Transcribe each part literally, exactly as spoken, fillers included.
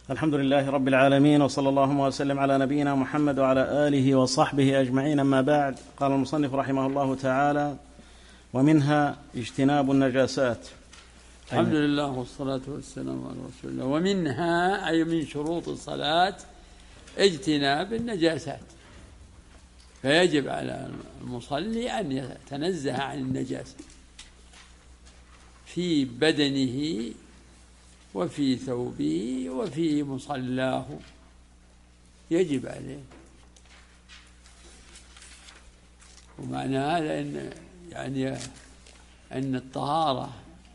الحمد لله رب العالمين، وصلى الله وسلم على نبينا محمد وعلى آله وصحبه أجمعين. أما بعد، قال المصنف رحمه الله تعالى: ومنها اجتناب النجاسات. الحمد لله والصلاة والسلام على رسول الله. ومنها أي من شروط الصلاة اجتناب النجاسات، فيجب على المصلي أن يتنزه عن النجاسة في بدنه وفي ثوبه وفي مصلاه، يجب عليه. ومعنى هذا أن يعني أن الطهارة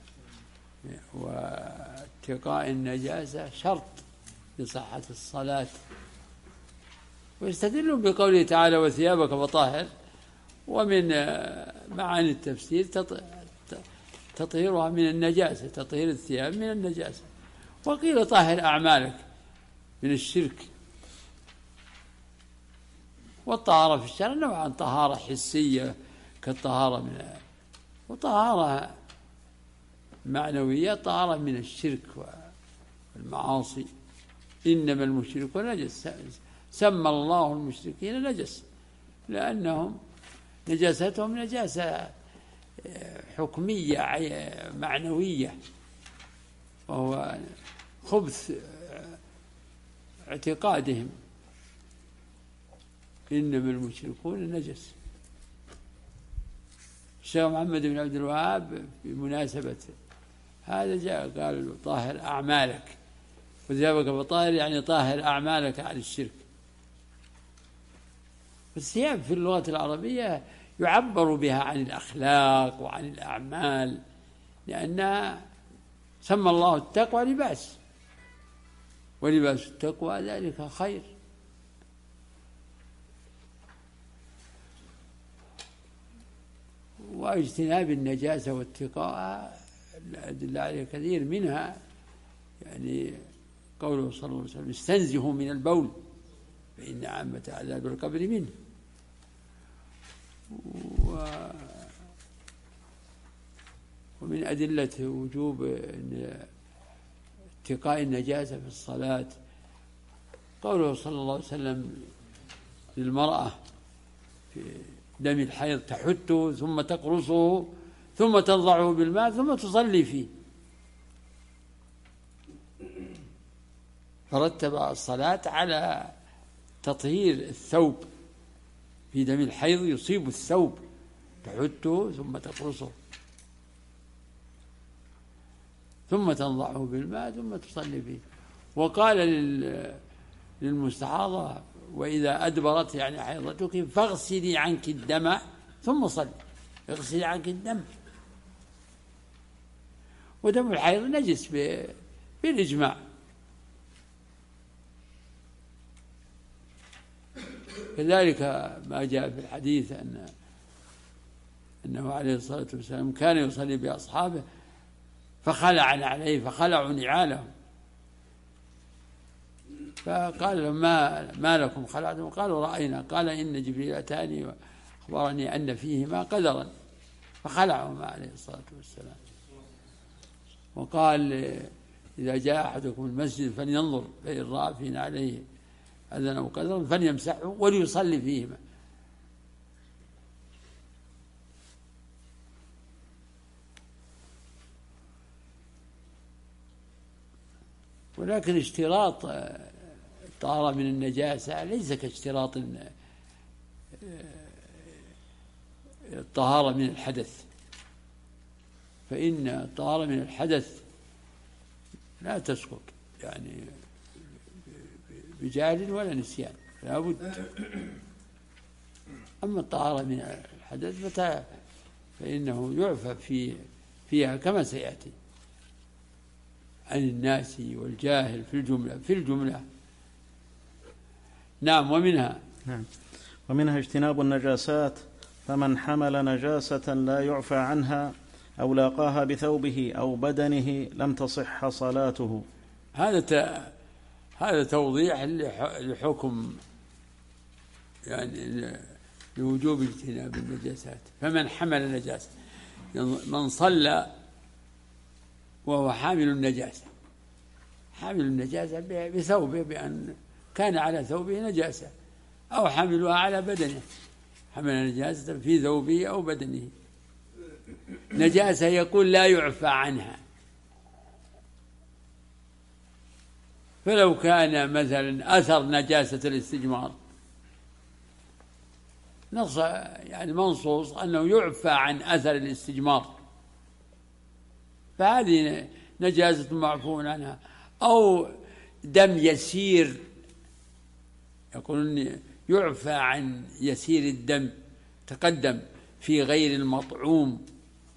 واتقاء النجاسة شرط لصحة الصلاة. ويستدلون بقوله تعالى: وثيابك فطهر. ومن معاني التفسير تطهيرها من النجاسة، تطهير الثياب من النجاسة. وقيل طهر أعمالك من الشرك. والطهارة في الشرع نوعا: طهارة حسية كالطهارة من، وطهارة معنوية طهارة من الشرك والمعاصي. إنما المشركون نجس، سمى الله المشركين نجس لأنهم نجاستهم نجاسة حكمية معنوية، وهو خبث اعتقادهم. إنما المشركون نجس. الشيخ محمد بن عبد الوهاب بمناسبة هذا جاء قال: طاهر أعمالك، وثيابك فطاهر، يعني طاهر أعمالك عن الشرك. الثياب في اللغة العربية يعبر بها عن الأخلاق وعن الأعمال، لأن سمى الله التقوى لباس، ولباس التقوى ذلك خير. واجتناب النجاسة واتقاءها الأدلة عليه كثير، منها يعني قوله صلى الله عليه وسلم: استنزهوا من البول فإن عامة عذاب القبر منه. ومن أدلة وجوب اتقاء النجاسة في الصلاة قوله صلى الله عليه وسلم للمرأة في دم الحيض: تحته ثم تقرصه ثم تنضعه بالماء ثم تصلي فيه. فرتب الصلاة على تطهير الثوب في دم الحيض، يصيب الثوب، تحته ثم تقرصه ثم تنضعه بالماء ثم تصلي فيه. وقال للمستحاضة: وإذا أدبرت يعني حيضتك فاغسلي عنك الدم ثم صلي. اغسلي عنك الدم. ودم الحيض نجس بالإجماع. كذلك ما جاء في الحديث أن أنه عليه الصلاة والسلام كان يصلي بأصحابه فخلع عليه فخلعوا نعالهم، فقال لهم: ما, ما لكم خلعتم؟ قالوا: رأينا. قال: إن جبريل أتاني وأخبرني أن فيهما قدرا، فخلعهما عليه الصلاة والسلام. وقال: إذا جاء أحدكم المسجد فلينظر فإن رأى فينا عليه أذن أو قدرا فليمسحه وليصلي فيهما. ولكن اشتراط الطهارة من النجاسة ليس كاشتراط الطهارة من الحدث، فإن الطهارة من الحدث لا تسقط يعني بجهل ولا نسيان، لا بد. أما الطهارة من الحدث فإنه يعفى في فيها كما سيأتي عن الناس والجاهل في الجملة في الجملة نعم. ومنها نعم ومنها اجتناب النجاسات، فمن حمل نجاسة لا يعفى عنها أو لاقاها بثوبه أو بدنه لم تصح صلاته. هذا هذا توضيح لحكم يعني لوجوب اجتناب النجاسات. فمن حمل نجاسة، من صلى وهو حامل النجاسة حامل النجاسة بثوبه بأن كان على ثوبه نجاسة، أو حملها على بدنه، حمل نجاسة في ثوبه أو بدنه. نجاسة يقول لا يعفى عنها، فلو كان مثلا أثر نجاسة الاستجمار نص يعني منصوص أنه يعفى عن أثر الاستجمار، فهذه نجاسة معفو عنها. أو دم يسير، يقولون يعفى عن يسير الدم تقدم في غير المطعوم،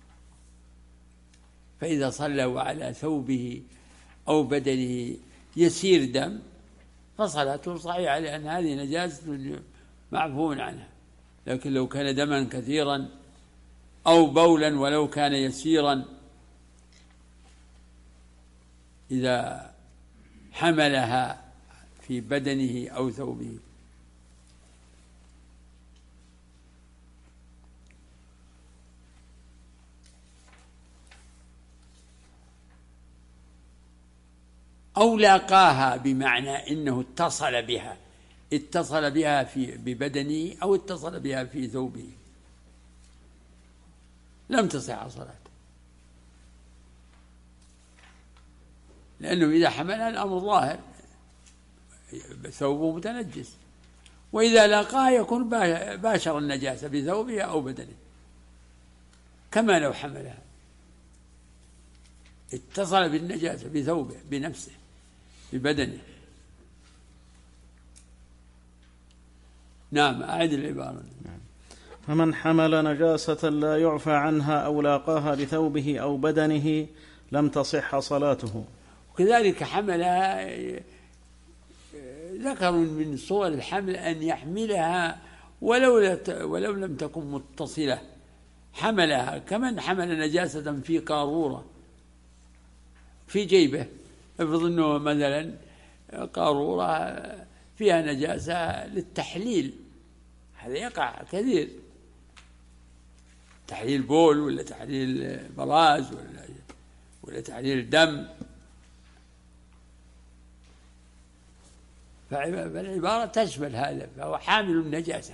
فإذا صلى وعلى ثوبه أو بدنه يسير دم فصلاته صحيحة، لأن هذه نجاسة معفو عنها. لكن لو كان دما كثيرا أو بولا ولو كان يسيرا، إذا حملها في بدنه أو ثوبه أو لاقاها، بمعنى إنه اتصل بها اتصل بها في ببدنه أو اتصل بها في ثوبه، لم تصح صلاته، لأنه إذا حملها الأمر ظاهر ثوبه متنجس، وإذا لاقاها يكون باشر النجاسة بثوبه أو بدنه، كما لو حملها اتصل بالنجاسة بثوبه بنفسه ببدنه. نعم، أعد العبارة. فمن حمل نجاسة لا يعفى عنها أو لاقاها بثوبه أو بدنه لم تصح صلاته. وكذلك حملها، ذكر من صور الحمل أن يحملها ولو ولو لم تكن متصلة، حملها كمن حمل نجاسة في قارورة في جيبه، افرض أنه مثلا قارورة فيها نجاسة للتحليل، هذا يقع كثير، تحليل بول ولا تحليل براز ولا ولا تحليل دم، فالعبارة تشمل هذا، فهو حامل النجاسة.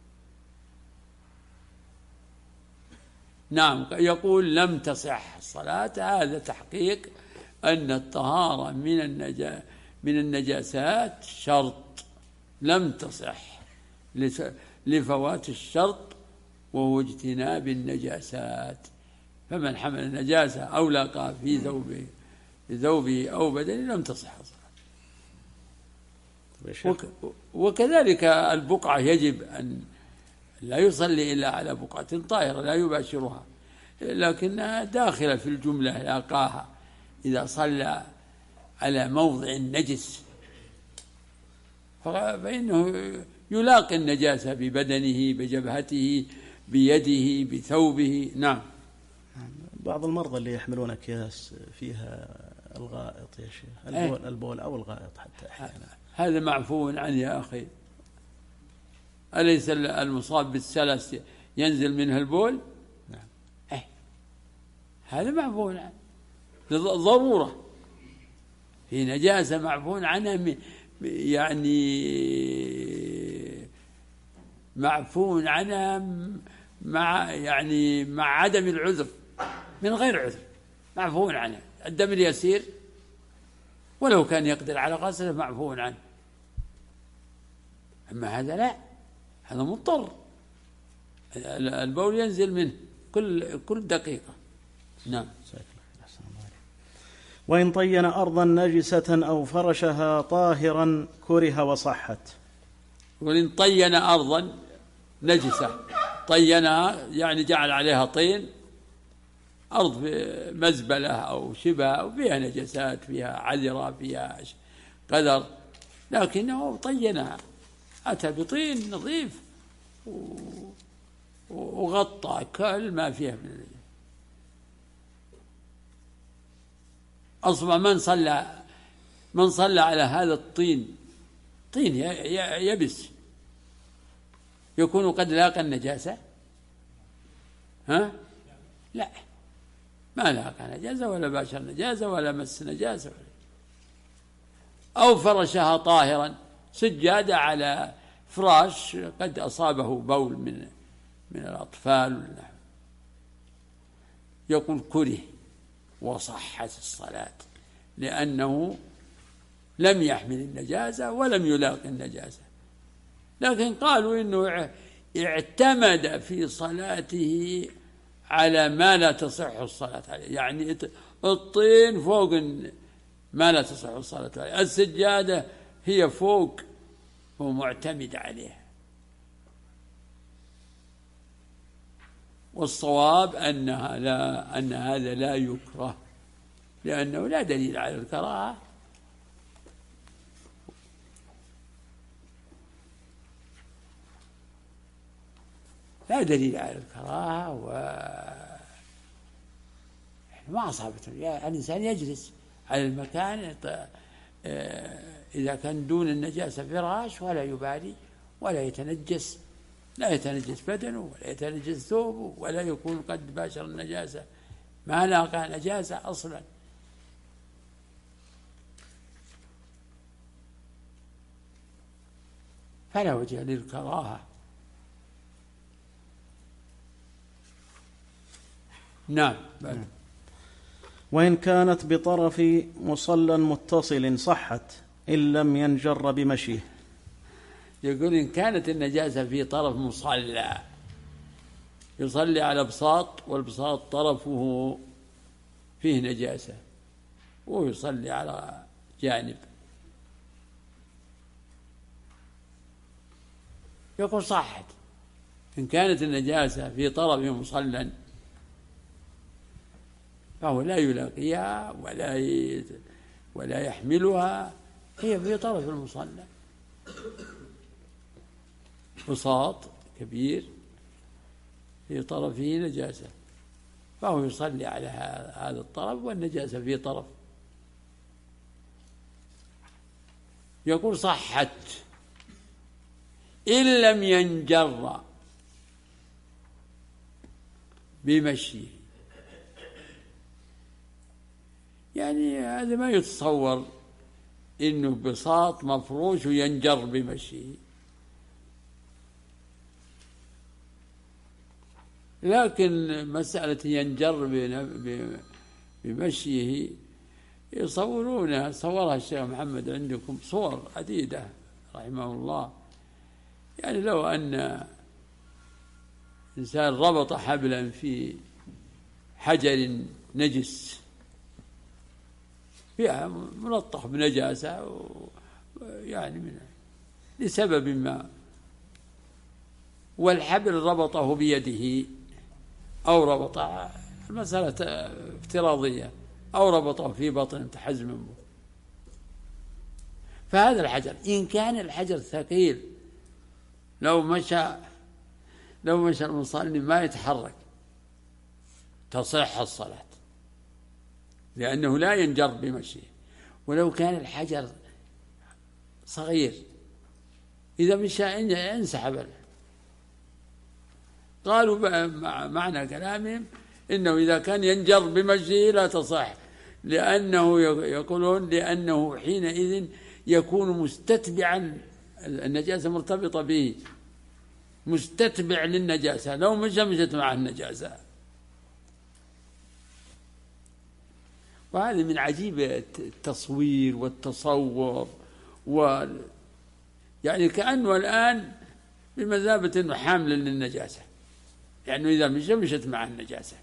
نعم، يقول لم تصح الصلاة، هذا تحقيق أن الطهارة من النجا من النجاسات شرط، لم تصح لفوات الشرط وهو اجتناب النجاسات. فمن حمل نجاسة أو لاقى في ثوبه ثوبه أو بدنه لم تصح الصلاة. وكذلك البقعة يجب أن لا يصلي إلا على بقعة طاهرة لا يباشرها، لكنها داخلة في الجملة لاقاها، إذا صلى على موضع نجس فإنه يلاقي النجاسة ببدنه بجبهته بيده بثوبه. نعم. بعض المرضى اللي يحملون أكياس فيها الغائط يا شيخ، البول, البول أو الغائط حتى أحيانا، هذا معفو عنه يا أخي. أليس المصاب بالسلس ينزل منه البول؟ نعم. إيه، هذا معفو عنه ضرورة، في نجاسة معفو عنها، يعني معفو عنها مع يعني مع عدم العذر، من غير عذر معفو عنه. الدم اليسير ولو كان يقدر على غسله معفو عنه، أما هذا لا، هذا مضطر، البول ينزل منه كل كل دقيقة. نعم. وإن طين أرضا نجسة أو فرشها طاهرا كره وصحت. وإن طين أرضا نجسة، طينها يعني جعل عليها طين، أرض مزبلة أو شبه أو فيها نجسات، فيها عذرة، فيها قدر، لكنه طينها، أتى بطين نظيف وغطى كل ما فيها من النجس. أصبح من صلى من صلى على هذا الطين، طين يبس، يكون قد لاقى النجاسة؟ ها؟ لا، ما لاقى نجاسة ولا باشر نجاسة ولا مس نجاسة، أو فرشها طاهرا، سجادة على فراش قد أصابه بول من من الأطفال، يقول كره وصحت الصلاة، لأنه لم يحمل النجاسة ولم يلاقي النجاسة. لكن قالوا إنه اعتمد في صلاته على ما لا تصح الصلاة عليه، يعني الطين فوق ما لا تصح الصلاة عليه، السجادة هي فوق ومعتمد عليها. والصواب أنها لا أن هذا لا يكره، لأنه لا دليل على الكراهة، لا دليل على الكراهة، و ما أصابته. يعني الإنسان يجلس على المكان إذا كان دون النجاسة فراش ولا يبالي ولا يتنجس، لا يتنجس بدنه ولا يتنجس ثوبه ولا يكون قد باشر النجاسة، ما لاقى نجاسة أصلا. فلا وجه للكراهة. نعم. نعم. وإن كانت بطرف مصلى متصل صحت إن لم ينجر بمشيه. يقول إن كانت النجاسة في طرف مصلى، يصلي على بساط والبساط طرفه فيه نجاسة ويصلي على جانب، يقول صحت. إن كانت النجاسة في طرف مصلى فهو لا يلاقيها ولا ولا يحملها، هي في طرف المصلى، بساط كبير في طرفه نجاسة، فهو يصلي على هذا الطرف والنجاسة في طرف، يقول صحت إن لم ينجر بمشيه. يعني هذا ما يتصور إنه بساط مفروش وينجر بمشيه، لكن مسألة ينجر بمشيه يصورونها، صورها الشيخ محمد عندكم صور عديدة رحمه الله. يعني لو أن إنسان ربط حبلا في حجر نجس فيها ملطخ بنجاسة يعني من لسبب ما، والحبل ربطه بيده أو ربط، المسألة افتراضية، أو ربطه في بطن تحزم، فهذا الحجر إن كان الحجر ثقيل لو مشى لو مشى المصلي ما يتحرك تصح الصلاة، لأنه لا ينجر بمشيه. ولو كان الحجر صغير إذا مشى انسحب. قالوا معنى كلامهم إنه إذا كان ينجر بمشيه لا تصح، لأنه يقولون لأنه حينئذ يكون مستتبعا، النجاسة مرتبطة به، مستتبع للنجاسة، لو مشى مشت معه النجاسة. وهذا من عجيب التصوير والتصور، و يعني كأنه الآن بمثابة أنه حامل للنجاسة، لأنه إذا مشى مشت مع النجاسة.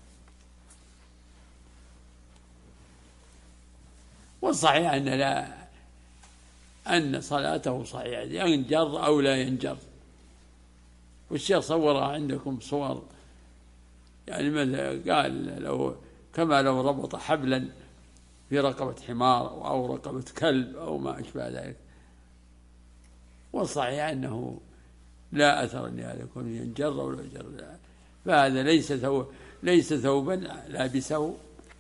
والصحيح أن لا أن صلاته صحيحة، ينجر أو لا ينجر. والشيخ صورها عندكم صور، يعني مثل قال لو كما لو ربط حبلا في رقبة حمار أو رقبة كلب أو ما أشبه ذلك. والصحيح أنه لا أثر لهذا يكون ينجر أو لا ينجر، فهذا ليس ثوب ليس ثوبا لابسه،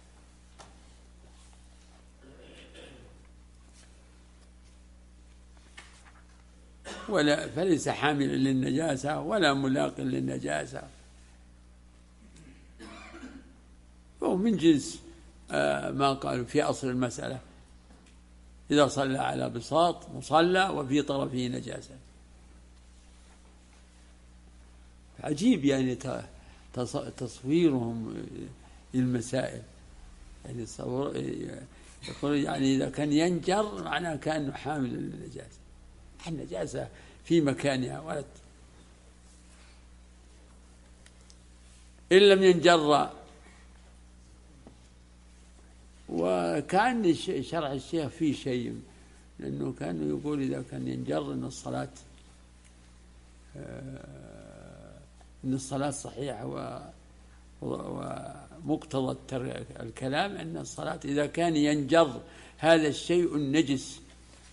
ولا فليس حاملا للنجاسة ولا ملاق للنجاسة، هو من جنس ما قالوا في أصل المسألة إذا صلى على بساط مصلى وفي طرفه نجاسة. عجيب يعني تصويرهم للمسائل، يعني يقول يعني إذا كان ينجر معناه كأنه حامل للنجاسة، النجاسة في مكانها ولد. إن لم ينجر، وكان شرح الشيخ فيه شيء، لأنه كان يقول إذا كان ينجر أن الصلاة أن الصلاة صحيحة، ومقتضى الكلام أن الصلاة إذا كان ينجر هذا الشيء النجس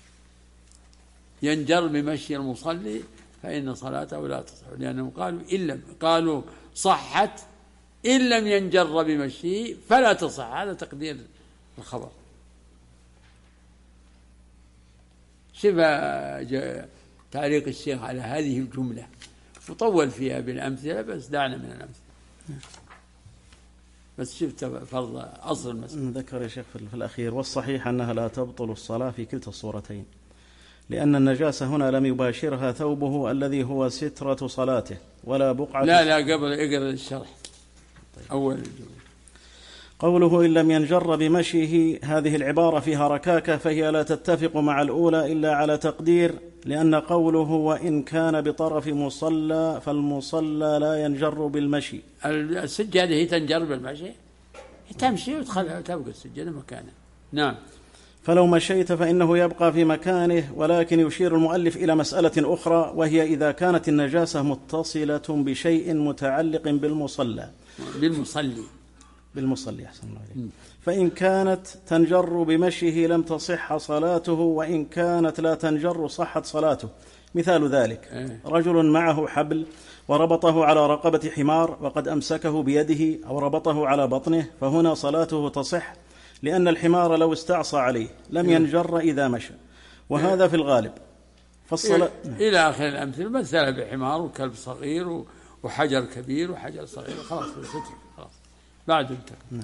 ينجر بمشي المصلي فإن صلاته لا تصح، لأنهم قالوا إن لم قالوا صحت إن لم ينجر بمشيه فلا تصح. هذا تقدير الخبر. شوف تعليق الشيخ على هذه الجملة وطول فيها بالأمثلة، بس دعنا من الأمثلة. بس شفت فرض أصل المسألة. ذكر يا شيخ في الأخير: والصحيح أنها لا تبطل الصلاة في كلتا الصورتين، لأن النجاسة هنا لم يباشرها ثوبه الذي هو سترة صلاته ولا بقعة. لا لا قبل اقرأ الشرح. طيب. أول الجملة قوله إن لم ينجر بمشيه، هذه العبارة فيها ركاكة، فهي لا تتفق مع الأولى إلا على تقدير، لأن قوله وإن كان بطرف مصلى فالمصلى لا ينجر بالمشي. السجادة هي تنجر بالمشي، تمشي وتخلها وتبقى السجادة مكانها. نعم. فلو مشيت فإنه يبقى في مكانه، ولكن يشير المؤلف إلى مسألة أخرى، وهي إذا كانت النجاسة متصلة بشيء متعلق بالمصلى بالمصلي بالمصلي أحسن الله عليك. فإن كانت تنجر بمشيه لم تصح صلاته، وإن كانت لا تنجر صحت صلاته. مثال ذلك: رجل معه حبل وربطه على رقبة حمار وقد أمسكه بيده أو ربطه على بطنه، فهنا صلاته تصح، لأن الحمار لو استعصى عليه لم ينجر إذا مشى، وهذا في الغالب. فالصلاة إلى آخر الأمثلة، مثل بحمار وكلب صغير وحجر كبير وحجر صغير، خلاص خلاص بعد انتهى.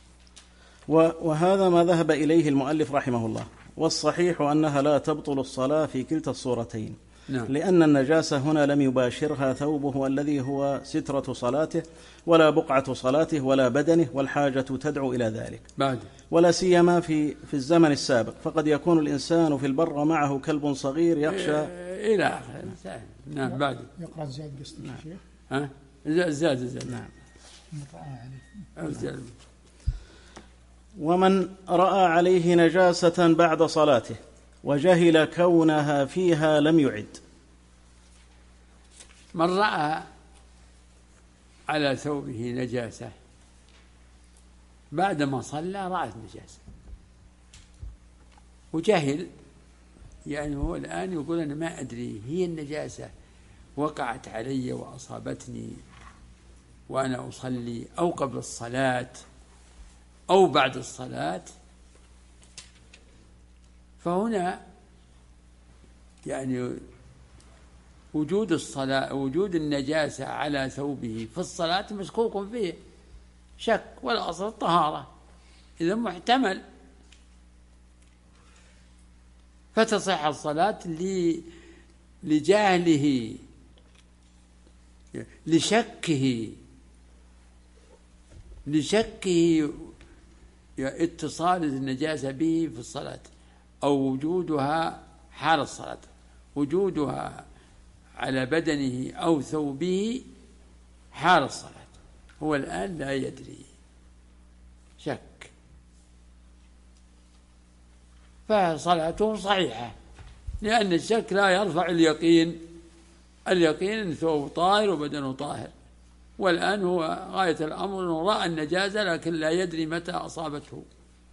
وهذا ما ذهب إليه المؤلف رحمه الله. والصحيح أنها لا تبطل الصلاة في كلتا الصورتين. نعم. لأن النجاسة هنا لم يباشرها ثوبه الذي هو سترة صلاته ولا بقعة صلاته ولا بدنه، والحاجة تدعو إلى ذلك. بعد. ولا سيما في في الزمن السابق، فقد يكون الإنسان في البر ومعه كلب صغير يخشى إلى آخره. نعم. بعد. يقرأ الزاد قصة نعم. الشيخ. ها الزاد الزاد. نعم. الزاد. ومن رأى عليه نجاسة بعد صلاته وجهل كونها فيها لم يعد. من رأى على ثوبه نجاسة بعدما صلى، رأت نجاسة وجهل، يعني هو الآن يقول أنا ما أدري هي النجاسة وقعت علي وأصابتني وأنا أصلي أو قبل الصلاة أو بعد الصلاة، فهنا يعني وجود الصلاة وجود النجاسة على ثوبه في الصلاة مشكوك فيه شك، والأصل الطهارة، إذا محتمل، فتصح الصلاة لجهله لشكه لشكه اتصال النجاسة به في الصلاة، أو وجودها حال الصلاة، وجودها على بدنه أو ثوبه حال الصلاة، هو الآن لا يدري، شك، فصلاته صحيحة، لأن الشك لا يرفع اليقين. اليقين أن ثوبه طاهر وبدنه طاهر، والآن هو غاية الأمر أنه رأى النجاسة لكن لا يدري متى أصابته.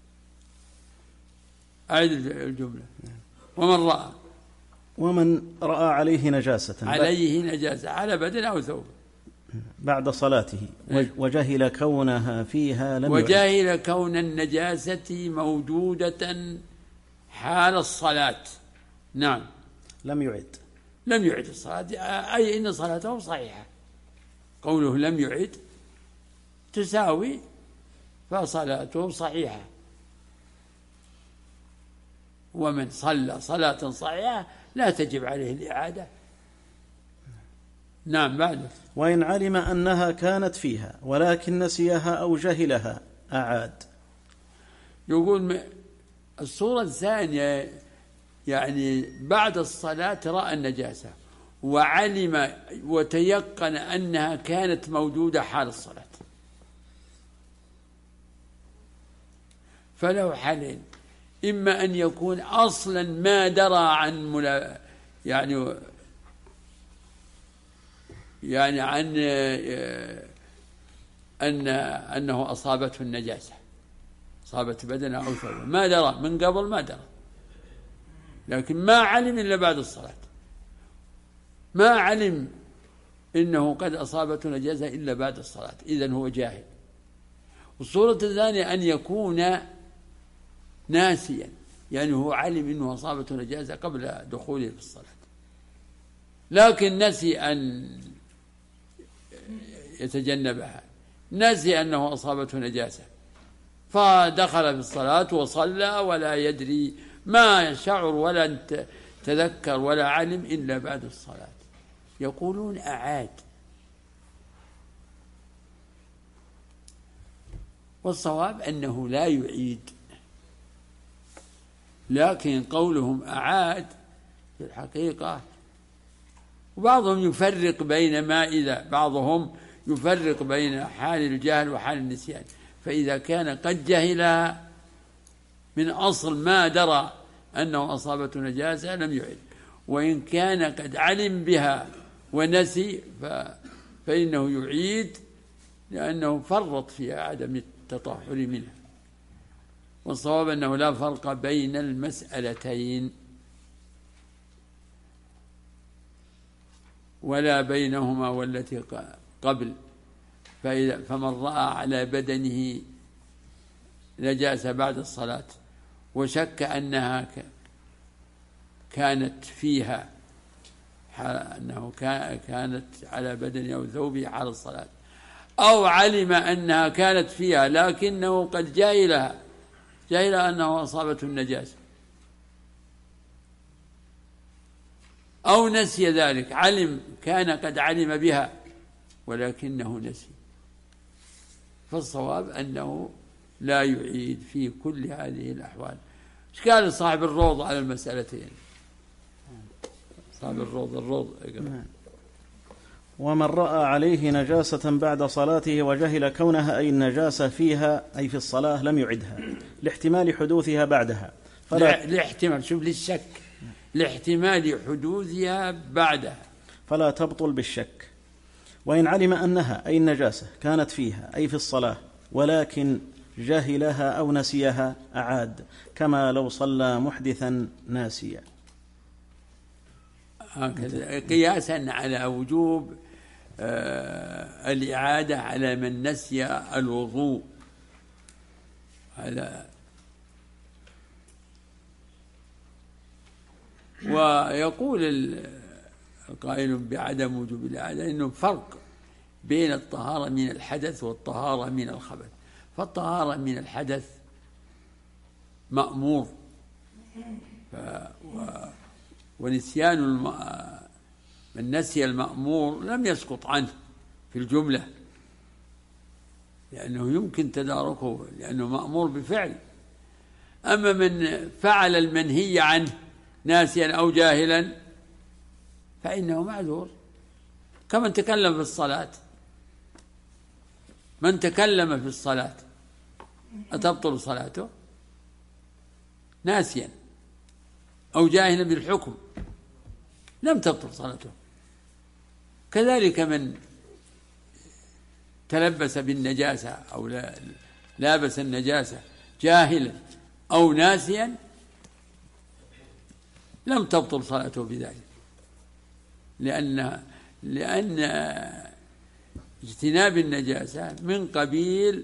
أعيد الجملة: ومن رأى ومن رأى عليه نجاسة عليه نجاسة على بدن أو ثوب بعد صلاته وجهل كونها فيها لم وجهل يعد. كون النجاسة موجودة حال الصلاة، نعم، لم يعد لم يعد الصلاة، أي إن صلاته صحيحة. قوله لم يعد تساوي فصلاته صحيحة، ومن صلى صلاة صحيحة لا تجب عليه الإعادة. نعم. بعد وإن علم أنها كانت فيها ولكن نسيها أو جهلها أعاد. يقول الصورة الثانية يعني بعد الصلاة رأى النجاسة وعلم وتيقن أنها كانت موجودة حال الصلاة، فله حالين: إما أن يكون أصلا ما درى عن ملا يعني يعني عن أن أنه أصابته النجاسة، أصابت بدنه أو ثوبه، ما درى من قبل، ما درى، لكن ما علم إلا بعد الصلاة، ما علم إنه قد أصابته نجاسة إلا بعد الصلاة، إذن هو جاهل. والصورة الثانية أن يكون ناسيا، يعني هو علم إنه أصابته نجاسة قبل دخوله في الصلاة، لكن نسي أن يتجنبها، نسي أنه أصابته نجاسة، فدخل في الصلاة وصلى ولا يدري، ما شعر ولا تذكر ولا علم إلا بعد الصلاة. يقولون أعاد. والصواب أنه لا يعيد، لكن قولهم أعاد في الحقيقة، وبعضهم يفرق بين ما إذا بعضهم يفرق بين حال الجهل وحال النسيان، فإذا كان قد جهل من أصل ما درى أنه أصابته نجاسة لم يعد، وإن كان قد علم بها ونسي فإنه يعيد لأنه فرط في عدم التطهر منها. والصواب أنه لا فرق بين المسألتين ولا بينهما والتي قبل. فإذا فمن رأى على بدنه نجاسة بعد الصلاة وشك أنها كانت فيها أنه كانت على بدنه أو ثوبه حال الصلاة، أو علم أنها كانت فيها لكنه قد جاهلها، جاهل أنه أصابته النجاسة، أو نسي ذلك، علم كان قد علم بها ولكنه نسي، فالصواب أنه لا يعيد في كل هذه الأحوال. إشكال صاحب الروض على المسألتين. صاحب الروض الروض ومن رأى عليه نجاسة بعد صلاته وجهل كونها أي النجاسة فيها أي في الصلاة لم يعدها لاحتمال حدوثها بعدها، فلا لاحتمال شوف للشك لاحتمال حدوثها بعدها فلا تبطل بالشك. وإن علم أنها أي النجاسة كانت فيها أي في الصلاة ولكن جهلها أو نسيها أعاد، كما لو صلى محدثا ناسيا. هكذا قياسا على وجوب آه الإعادة على من نسي الوضوء. على ويقول القائل بعدم وجوب الإعادة إنه فرق بين الطهارة من الحدث والطهارة من الخبث. فالطهارة من الحدث مأمور، ف و ونسيان الم... من نسي المأمور لم يسقط عنه في الجملة، لأنه يمكن تداركه لأنه مأمور بفعل. أما من فعل المنهي عنه ناسيا أو جاهلا فإنه معذور، كمن تكلم في الصلاة. من تكلم في الصلاة أتبطل صلاته ناسيا أو جاهلا بالحكم؟ لم تبطل صلاته. كذلك من تلبس بالنجاسة أو لا لابس النجاسة جاهلا أو ناسيا لم تبطل صلاته بذلك، لأن لأن اجتناب النجاسة من قبيل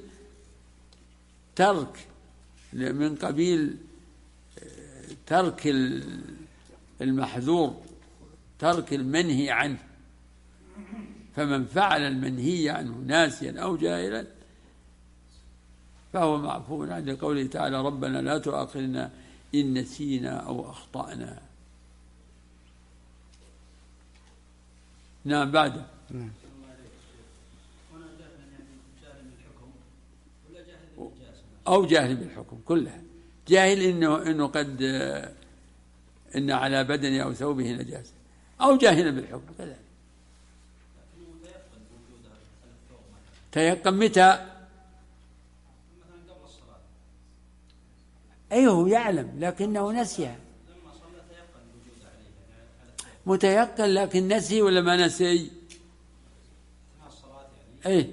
ترك من قبيل ترك المحذور، ترك المنهي عنه. فمن فعل المنهي عنه ناسيا أو جاهلا فهو معفو عنه، قوله تعالى: ربنا لا تؤاخذنا إن نسينا أو أخطأنا. نعم بعده. نعم. أو جاهل بالحكم كلها، جاهل إنه إنه قد إن على بدنه أو ثوبه نجاسة، أو جاهل بالحكم كذلك. تيقن متى؟ أيوه يعلم لكنه نسيها. متيقن لكن نسي ولا ما نسي؟ أيه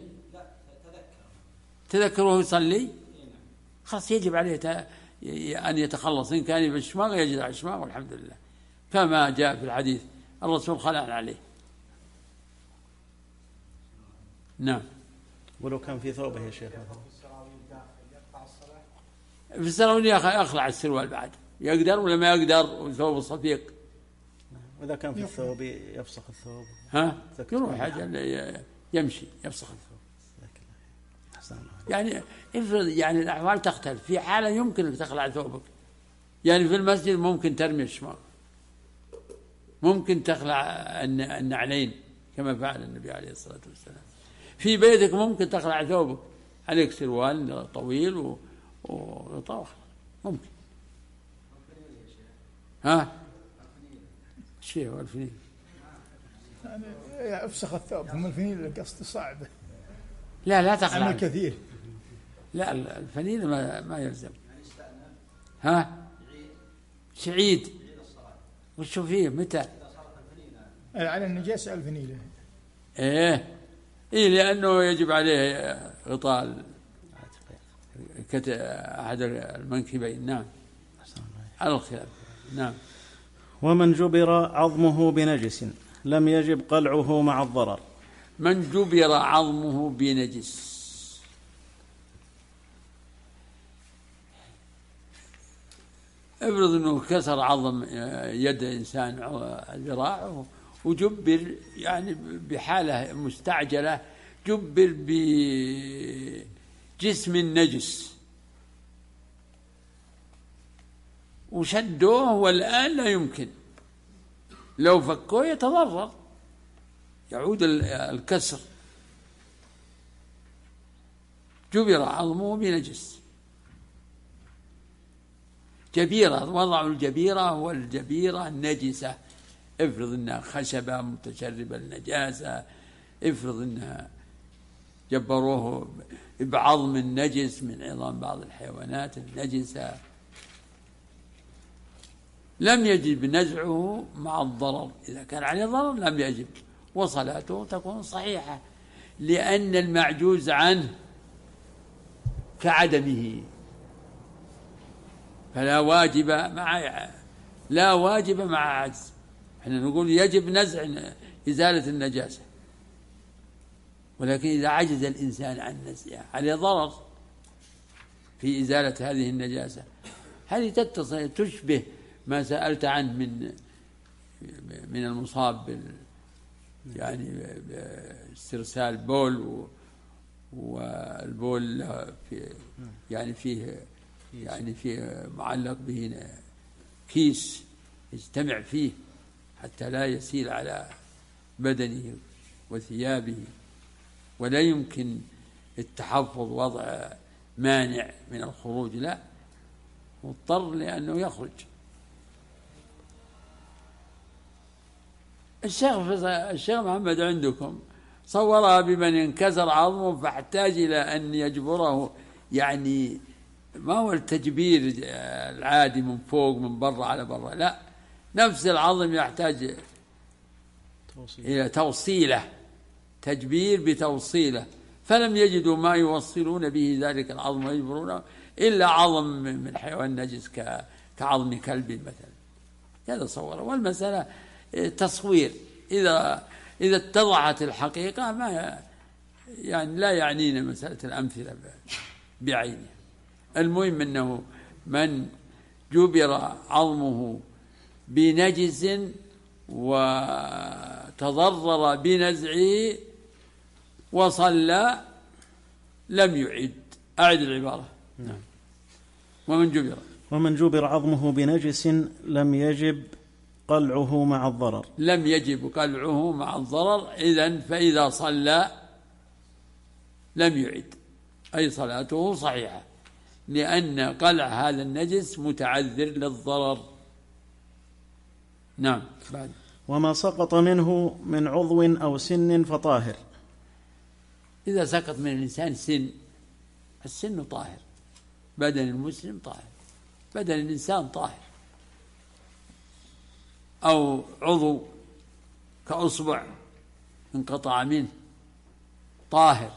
تذكر وهو يصلي خلاص يجب عليه أن يتخلص. إن كان بالشماغ يجد على الشماغ والحمد لله، كما جاء في الحديث الرسول خلعنا عليه. نعم. ولو كان في ثوبه يا شيخ في السراويل يخلع السروال بعد، يقدر ولا ما يقدر وثوب صفيق. وإذا كان في الثوب يفسخ الثوب. ها يروح حاجة يمشي يفسخ الثوب. يعني افرض يعني الأحوال تختلف، في حالة يمكنك تخلع ثوبك، يعني في المسجد ممكن ترمي الشماغ، ممكن تخلع النعلين كما فعل النبي عليه الصلاة والسلام. في بيتك ممكن تخلع ثوبك، عليك سروال طويل وغطاء ممكن. ها شيء هو الفنيل يعني افسخ الثوب ثم الفنيل قصد صعبه. لا لا تخلع عمل كثير. لا الفنيل ما, ما يلزم. ها شعيد وشو فيه متى على النجاسة الفنيلة. ايه ايه لانه يجب عليه غطاء احد المنكبين. نعم على الخلاف. نعم. ومن جبر عظمه بنجس لم يجب قلعه مع الضرر. من جبر عظمه بنجس، افرض انه كسر عظم يد انسان ذراعه وجبر يعني بحاله مستعجله، جبر بجسم نجس وشدوه والآن لا يمكن، لو فكوه يتضرر يعود الكسر. جبر عظمه بنجس. جبيرة وضعوا الجبيرة والجبيرة النجسة، افرض انها خشبة متشربة النجاسة، افرض انها جبروه بعظم النجس من عظام بعض الحيوانات النجسة، لم يجب نزعه مع الضرر. إذا كان عليه ضرر لم يجب، وصلاته تكون صحيحة، لأن المعجوز عنه كعدمه، فلا واجب مع لا واجب مع عجز. احنا نقول يجب نزع إزالة النجاسة، ولكن إذا عجز الإنسان عن نزعها عليه ضرر في إزالة هذه النجاسة. هذه تتصل تشبه ما سألت عنه من من المصاب بال يعني باسترسال بول، والبول في يعني فيه يعني فيه معلق به كيس يجتمع فيه حتى لا يسيل على بدنه وثيابه، ولا يمكن التحفظ وضع مانع من الخروج، لا مضطر لأنه يخرج. الشيخ الشيخ محمد عندكم صورها بمن انكسر عظمه فاحتاج إلى أن يجبره، يعني ما هو التجبير العادي من فوق من برا على برا، لا، نفس العظم يحتاج توصيل. إلى توصيله، تجبير بتوصيله، فلم يجدوا ما يوصلون به ذلك العظم ويجبرونه إلا عظم من حيوان نجس كعظم كلب مثلا. هذا صوره. والمسألة تصوير، إذا إذا اتضحت الحقيقة ما يعني لا يعنينا مسألة الأمثلة بعينها. المهم أنه من جبر عظمه بنجس وتضرر بنزعه وصلى لم يعد. أعد العبارة. نعم. ومن جبر ومن جبر عظمه بنجس لم يجب قلعه مع الضرر. لم يجب قلعه مع الضرر، إذن فإذا صلى لم يعد، أي صلاته صحيحة، لأن قلع هذا النجس متعذر للضرر. نعم. بعد. وما سقط منه من عضو أو سن فطاهر. إذا سقط من الإنسان سن، السن طاهر، بدن المسلم طاهر، بدن الإنسان طاهر، أو عضو كأصبع انقطع منه طاهر.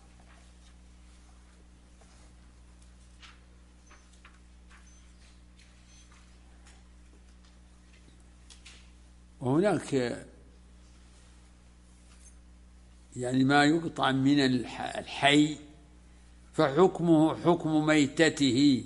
وهناك يعني ما يقطع من الحي فحكمه حكم ميتته،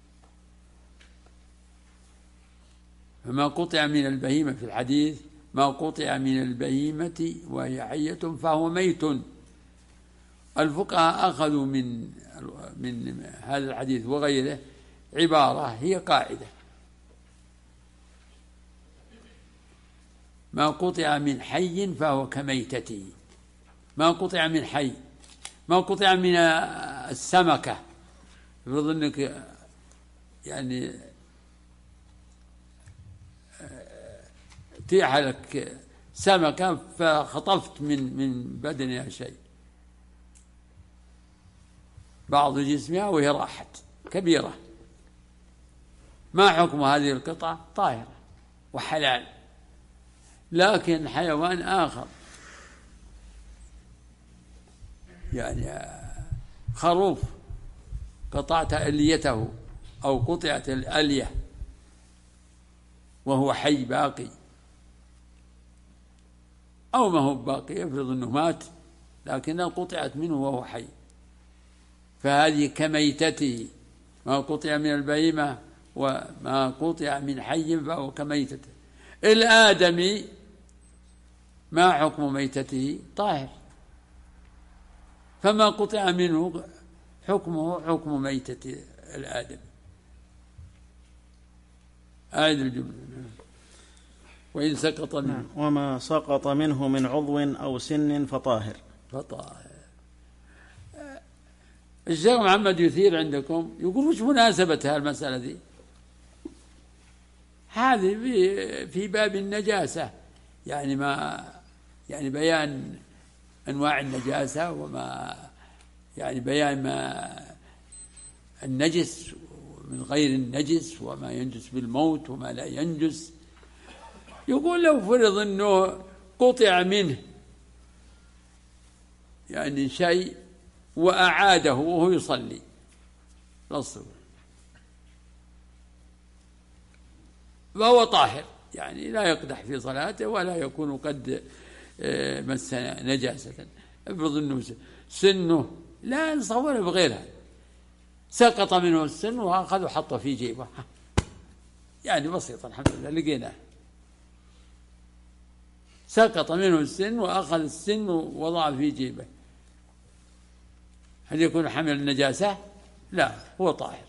فما قطع من البهيمة في الحديث ما قطع من البهيمة وهي حية فهو ميت. الفقهاء أخذوا من من هذا الحديث وغيره عبارة هي قاعدة: ما قطع من حي فهو كميتته. ما قطع من حي، ما قطع من السمكة، يفرض أنك يعني تيح لك سمكة فخطفت من من بدنها شيء، بعض جسمها وهي راحت كبيرة، ما حكم هذه القطعة؟ طاهرة وحلال. لكن حيوان آخر يعني خروف قطعت أليته أو قطعت الألية وهو حي باقي، أو ما هو باقي، يفرض أنه مات لكنها قطعت منه وهو حي، فهذه كميتته. ما قطع من البهيمة وما قطع من حي فهو كميتته. الآدمي ما حكم ميتته؟ طاهر، فما قطع منه حكمه حكم ميتة الآدمي. أعد الجملة. وإن سقط منه. وما سقط منه من عضو أو سن فطاهر. فطاهر. الشيخ محمد يثير عندكم يقول وش مناسبة هالمسألة دي؟ هذه في باب النجاسة، يعني ما يعني بيان أنواع النجاسة، وما يعني بيان ما النجس من غير النجس، وما ينجس بالموت وما لا ينجس. يقول لو فرض أنه قطع منه يعني شيء وأعاده وهو يصلي للصبح فهو طاهر، يعني لا يقدح في صلاته ولا يكون قد مس نجاسة. افرض أنه سنه لا نصوره بغيرها، سقط منه السن وأخذ وحطه في جيبه، يعني بسيط الحمد لله لقيناه. سقط منه السن وأخذ السن ووضعه في جيبه، هل يكون حمل النجاسة؟ لا، هو طاهر.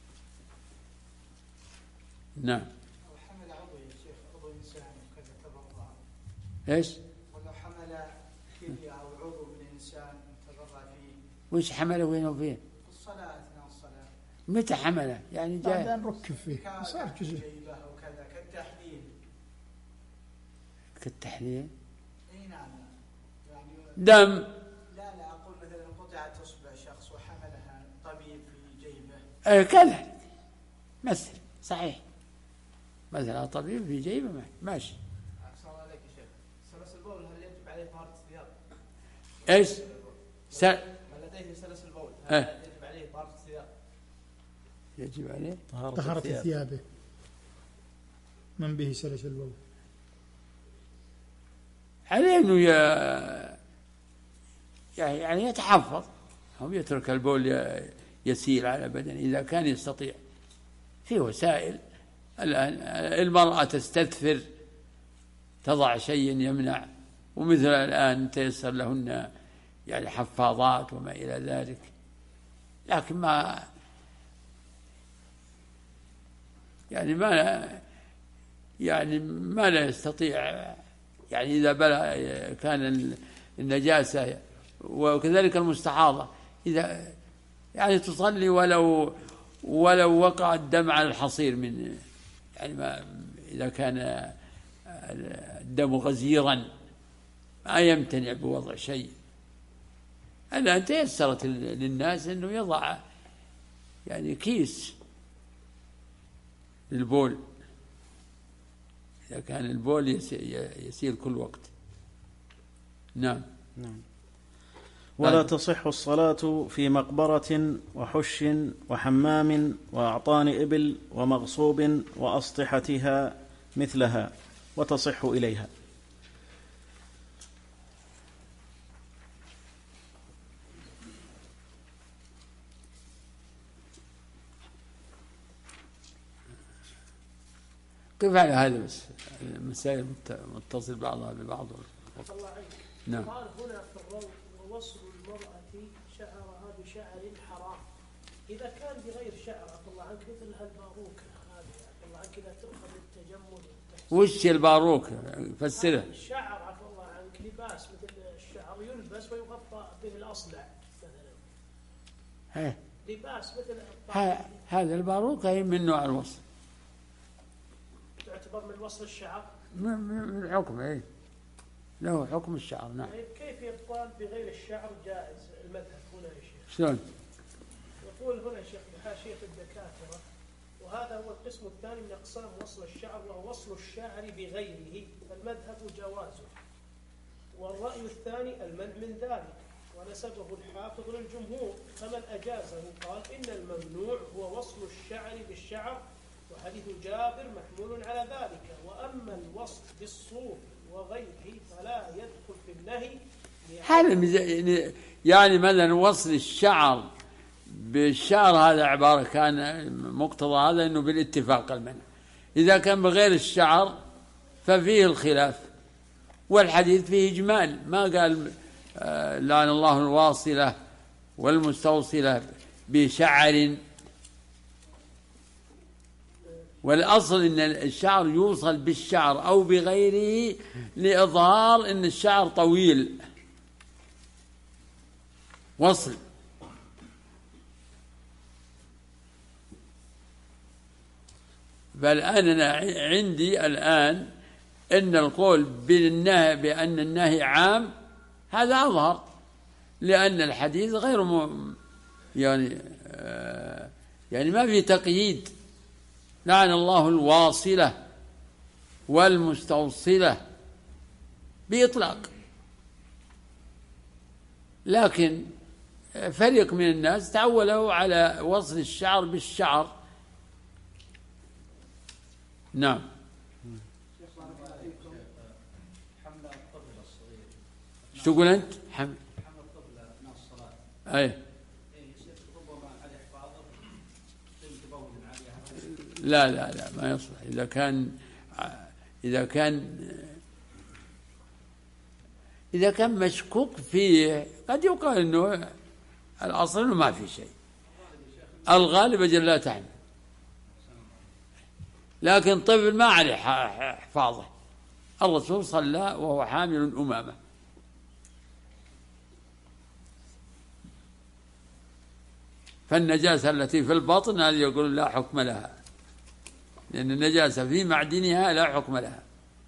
نعم. لو حمل عضو يا شيخ، عضو إنسان وكذا تبرع. إيش؟ ولو حمل كلية أو عضو من إنسان تبرع فيه. وش حمله وين وفين؟ في الصلاة أثناء الصلاة. متى حمله؟ يعني جاء. بعدين ركب فيه صار جزء. جيبه وكذا كالتحليل. كالتحليل؟ أي نعم. يعني دم. لا لا أقول مثلا قطعت أصبع شخص وحملها طبيب في جيبه. أه كذا مثل صحيح، مثلا طبيب في جيبه ماشي. أحسن الله عليك يا شيخ. سلس البول هل يجب عليه طهارة الثياب؟ إيش؟ س... من لديه سلس البول هل أه. يجب عليه طهارة الثياب؟ يجب عليه طهارة ثيابه من به سلس البول. عليه انه ي... يعني يتحفظ، او يترك البول يسيل على بدنه اذا كان يستطيع. في وسائل الان المرأة تستثفر، تضع شيء يمنع، ومثل الان تيسر لهن يعني حفاظات وما الى ذلك، لكن ما يعني ما يعني ما لا يستطيع، يعني إذا بلغ كان النجاسة، وكذلك المستحاضة إذا يعني تصلي ولو ولو وقع الدم على الحصير من يعني ما إذا كان الدم غزيرا ما يمتنع بوضع شيء. الآن تيسرت للناس أنه يضع يعني كيس للبول إذا كان البول يسير كل وقت. نعم. نعم. ولا تصح الصلاة في مقبرة وحش وحمام وأعطان إبل ومغصوب وأسطحتها مثلها وتصح إليها. كيف على هذا بس المسائل متصل بعضها ببعض. نعم. قال هنا في الروض ووصل المرأة شعرها بشعر حرام. إذا كان بغير شعر عفى الله عنك مثل هالباروكة هذه عفى الله عنك إذا تؤخذ للتجمل. وش الباروكة؟ فسره. الشعر عفى الله عنك لباس مثل الشعر يلبس ويغطى به الأصلع مثلا. هي. لباس مثل هذا الباروكة هي من نوع الوصل. تعتبر من وصل الشعر؟ من الحكم ايه له حكم الشعر. نعم. كيف يقال بغير الشعر جائز المذهب هنا يا شيخ؟ شلون؟ يقول هنا يا شيخ بحاشية الدكاترة وهذا هو القسم الثاني من أقسام وصل الشعر وهو وصل الشعر بغيره فالمذهب جوازه والرأي الثاني المنع من ذلك ونسبه الحافظ للجمهور فمن أجازه قال إن الممنوع هو وصل الشعر بالشعر وحديث جابر محمول على ذلك وأما الوصف بالصوف وغيره فلا يدخل في النهي. هذا يعني مثلا وصل الشعر بالشعر هذا عبارة كان مقتضى هذا أنه بالاتفاق المنع. إذا كان بغير الشعر ففيه الخلاف والحديث فيه إجمال ما قال لعن الله الواصلة والمستوصلة بشعر. والأصل أن الشعر يوصل بالشعر أو بغيره لإظهار أن الشعر طويل وصل. بل أنا عندي الآن أن القول بالنهي بأن النهي عام هذا أظهر لأن الحديث غير م... يعني آه يعني ما في تقييد. لعن الله الواصلة والمستوصلة بإطلاق. لكن فريق من الناس تعولوا على وصل الشعر بالشعر. نعم. ايش تقول أنت؟ حمل الطفل أثناء الصلاة. أي. لا لا لا ما يصلح. إذا كان إذا كان إذا كان مشكوك فيه قد يقال إنه الأصل إنه ما في شيء. الغالب أجل لا تحمل. لكن طفل ما عليه حفاظه. الرسول صلى وهو حامل أمامه. فالنجاسة التي في البطن هذه يقول لا حكم لها لأن النجاسة في معدنها لا حكم لها.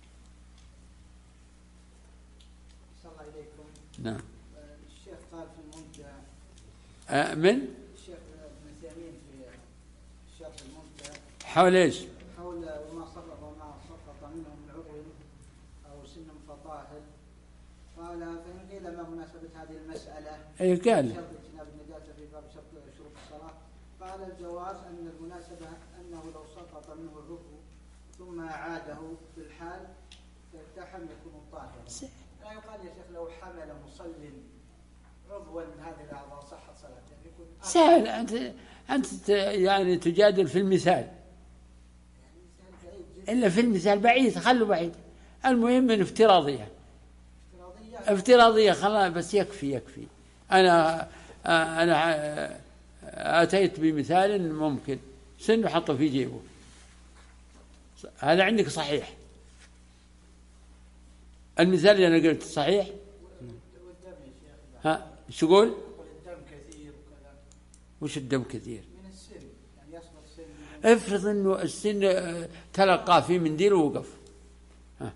صلى الله إليكم. نعم. الشيخ قال في المنتهى أه من؟ الشيخ ابن تيمية في شرح المنتهى حول إيش؟ حول وما سقط وما سقط منه من عضو أو سن فطاهر قال فإن قيل ما مناسبة هذه المسألة؟ أي قال. شرط اجتناب النجاسة في باب شرط شروط الصلاة قال الجواز أن المناسبة أنه لو سقط منه الركن ثم أعاده في الحال فالتحم يكون طاهرا. لا يقال يا شيخ لو حمل مصل عضوا من هذه الأعضاء صحت صلاته يكون سهل. أنت أنت يعني تجادل في المثال إلا في المثال بعيد خلوا بعيد. المهم من افتراضية افتراضية خلاص بس يكفي يكفي. أنا أنا أتيت بمثال ممكن سن حطه في جيبه هذا عندك صحيح. المثال اللي أنا قلت صحيح. ها شو قول؟ الدم كثير وكذا. وش الدم كثير؟ من السن يعني يسقط سن. افرض انه السن تلقى في منديل ووقف، ها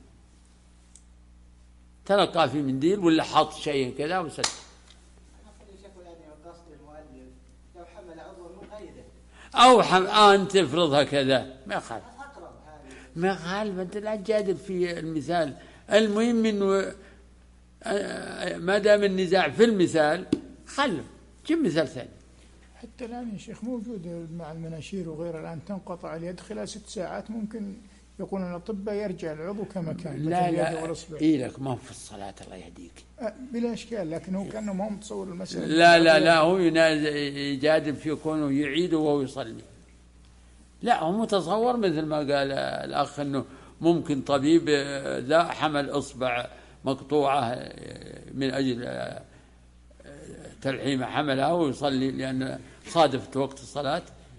تلقى في منديل ولا حط شيء كذا وسد. يعني قصد المؤلف لو حمل عضو من غيره او حم... آه انت افرضها كذا ما يخالف، اقرب هذه. ما يخالف، انت لا تجادل في المثال. المهم انه ما دام النزاع في المثال خلف جيب مثال ثاني. حتى الآن يا شيخ موجود مع المناشير وغيرها، الآن تنقطع اليد خلال ست ساعات، ممكن يقولون الأطباء يرجع العضو كما كان. لا لا إيه لك ما هو في الصلاة الله يهديك. بلا إشكال، لكن هو كأنه ما هو متصور المسألة. لا لا لا هو يجادل في كونه يعيد وهو يصلي. لا هو متصور مثل ما قال الأخ أنه ممكن طبيب لا حمل إصبع مقطوعة من أجل تلحيم حملها ويصلي لأن صادفت وقت الصلاة.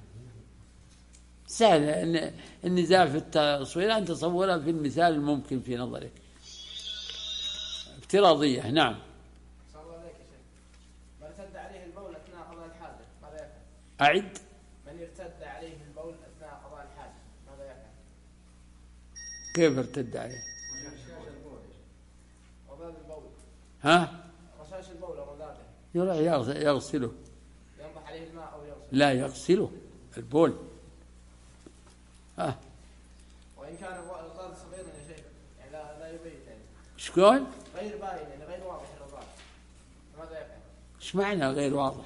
سهل إن النزاع في التصوير أن تصورها في المثال الممكن في نظرك افتراضية. نعم. صلى الله عليك يا شيخ. من ارتد عليه البول أثناء قضاء الحاجة ماذا يفعل؟ أعد. من ارتد عليه البول أثناء قضاء الحاجة ماذا يفعل؟ كيف ارتد عليه؟ رذاذ البول. ها؟ رشاش البول ورذاذه. يروح يغسله. ينضح عليه الماء أو يغسله. لا يغسله البول. ها. وإن كان الرذاذ صغيرا يا شيخ يعني لا لا يبين يعني. شلون؟ غير باين يعني غير واضح الرذاذ ماذا يفعل؟ ايش معنى غير واضح؟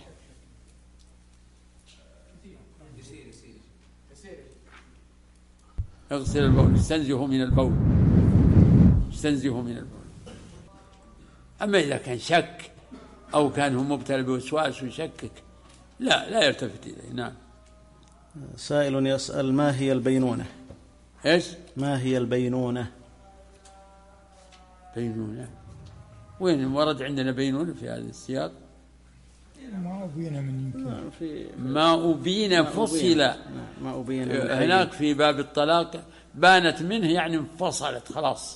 يسير يسير يسير. يغسل البول، يستنزه من البول، يستنزه من البول. أما إذا كان شك أو كان هو مبتلى بوسواس ويشكك لا لا يلتفت إليه. نعم. سائل يسأل ما هي البينونة؟ إيش؟ ما هي البينونة؟ بينونة وين ورد عندنا بينونة في هذا السياق؟ ما أبينا من يمكن في ما أبين فصل. ما أبين هناك في باب الطلاق بانت منه يعني انفصلت خلاص.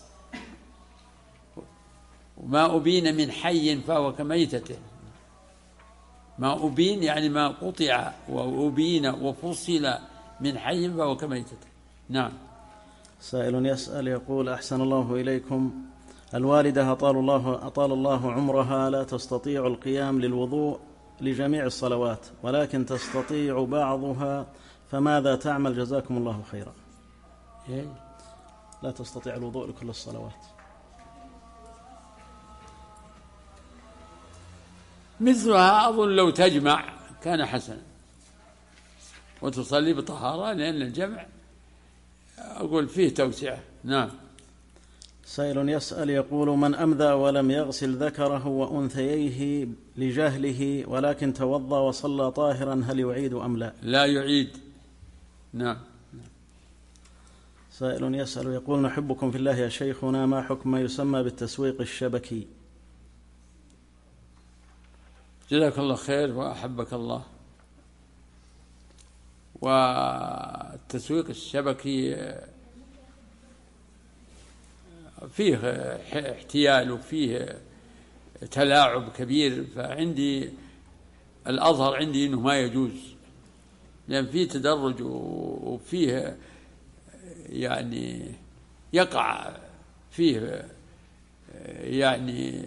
وما أبين من حي فهو كميتته. ما أبين يعني ما قطع وأبين وفصل من حي فهو كميتته. نعم. سائل يسأل يقول أحسن الله إليكم، الوالدة أطال الله, أطال الله عمرها لا تستطيع القيام للوضوء لجميع الصلوات ولكن تستطيع بعضها، فماذا تعمل جزاكم الله خيرا؟ لا تستطيع الوضوء لكل الصلوات. مثلها أظن لو تجمع كان حسنا وتصلي بطهارة لأن الجمع أقول فيه توسعة. نعم. سائل يسأل يقول من أمذى ولم يغسل ذكره وأنثييه لجهله ولكن توضأ وصلى طاهرا هل يعيد أم لا؟ لا يعيد. نعم. سائل يسأل يقول نحبكم في الله يا شيخنا، ما حكم ما يسمى بالتسويق الشبكي؟ جزاك الله خير وأحبك الله. والتسويق الشبكي فيه احتيال وفيه تلاعب كبير، فعندي الأظهر عندي أنه ما يجوز، لأن فيه تدرج وفيه يعني يقع فيه يعني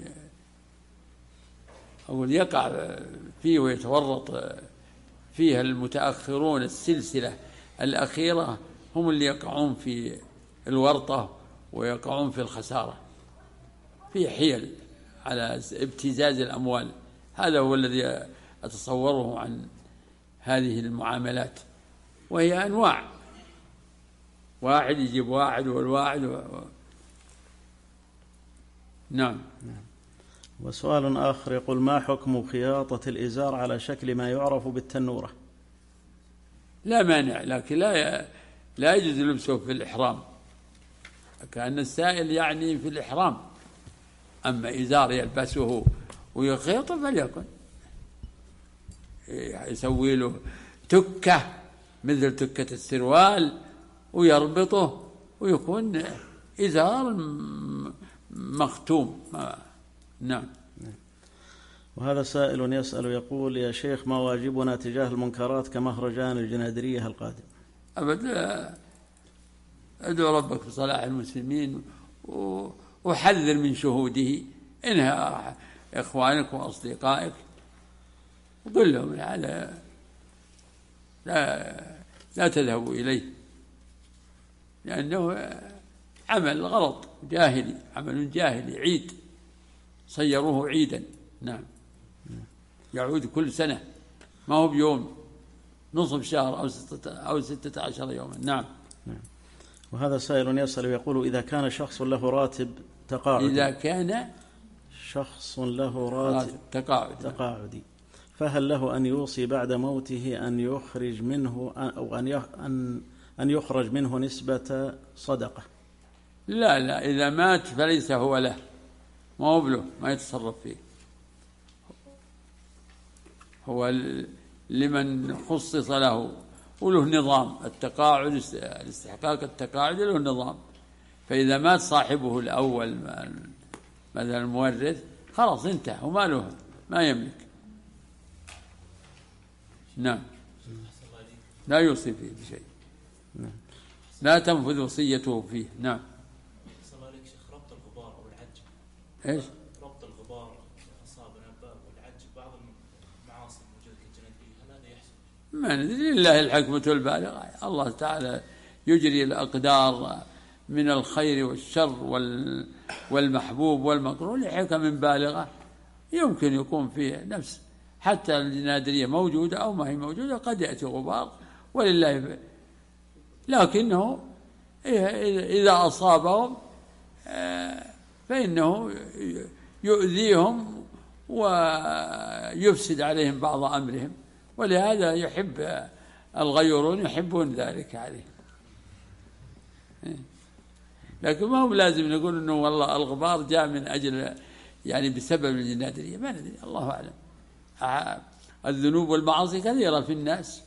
أقول يقع فيه ويتورط فيها المتأخرون. السلسلة الأخيرة هم اللي يقعون في الورطة ويقعون في الخسارة، في حيل على ابتزاز الأموال. هذا هو الذي أتصوره عن هذه المعاملات، وهي أنواع، واحد يجيب واحد والواحد و... نعم. وسؤال آخر يقول ما حكم خياطة الإزار على شكل ما يعرف بالتنورة؟ لا مانع، لكن لا لا يجوز لبسه في الإحرام، كأن السائل يعني في الإحرام. أما إزار يلبسه ويخيطه فليكن يسوي له تكة مثل تكة السروال ويربطه ويكون إزار مختوم. نعم. وهذا سائل يسأل يقول: يا شيخ، ما واجبنا تجاه المنكرات كمهرجان الجنادرية القادم؟ أبدا، أدعو ربك بصلاح المسلمين وحذر من شهوده. إنها إخوانك وأصدقائك وقل لهم على لا لا تذهبوا إليه، لأنه عمل غلط جاهلي، عمل جاهلي عيد صيروه عيدا. نعم. يعود كل سنة، ما هو بيوم، نصف شهر أو ستة أو ستة عشر يوما. نعم. نعم. وهذا سائل يسأل يقول: إذا كان شخص له راتب تقاعدي إذا كان شخص له راتب تقاعدي, تقاعدي فهل له أن يوصي بعد موته أن يخرج منه أو أن أن يخرج منه نسبة صدقة؟ لا لا، إذا مات فليس هو له، ما هو بله، ما يتصرف فيه. هو لمن خصص له وله نظام التقاعد، الاستحقاق التقاعد له نظام. فإذا مات صاحبه الأول مثلا المورث خلاص انتهى وما له، ما يملك. نعم. لا يوصي فيه بشيء، لا تنفذ وصيته فيه. نعم. ربط الغبار أو العج. إيش؟ ربط الغبار أصاب الأنباب والعج بعض المعاصي الموجودة كالجنادرية، هل هذا يحصل؟ ما ندري، لله الحكمة البالغة. الله تعالى يجري الأقدار من الخير والشر والمحبوب والمكروه لحكم بالغة. يمكن يكون فيه نفس، حتى الجنادرية موجودة أو ما هي موجودة قد يأتي غبار ولله، لكنه إذا أصابهم فإنه يؤذيهم ويفسد عليهم بعض أمرهم، ولهذا يحب الغيورون يحبون ذلك عليه. لكن ما هو لازم نقول إنه والله الغبار جاء من أجل يعني بسبب الجنادرية، ما ندري، الله أعلم. الذنوب والمعاصي كثيرة في الناس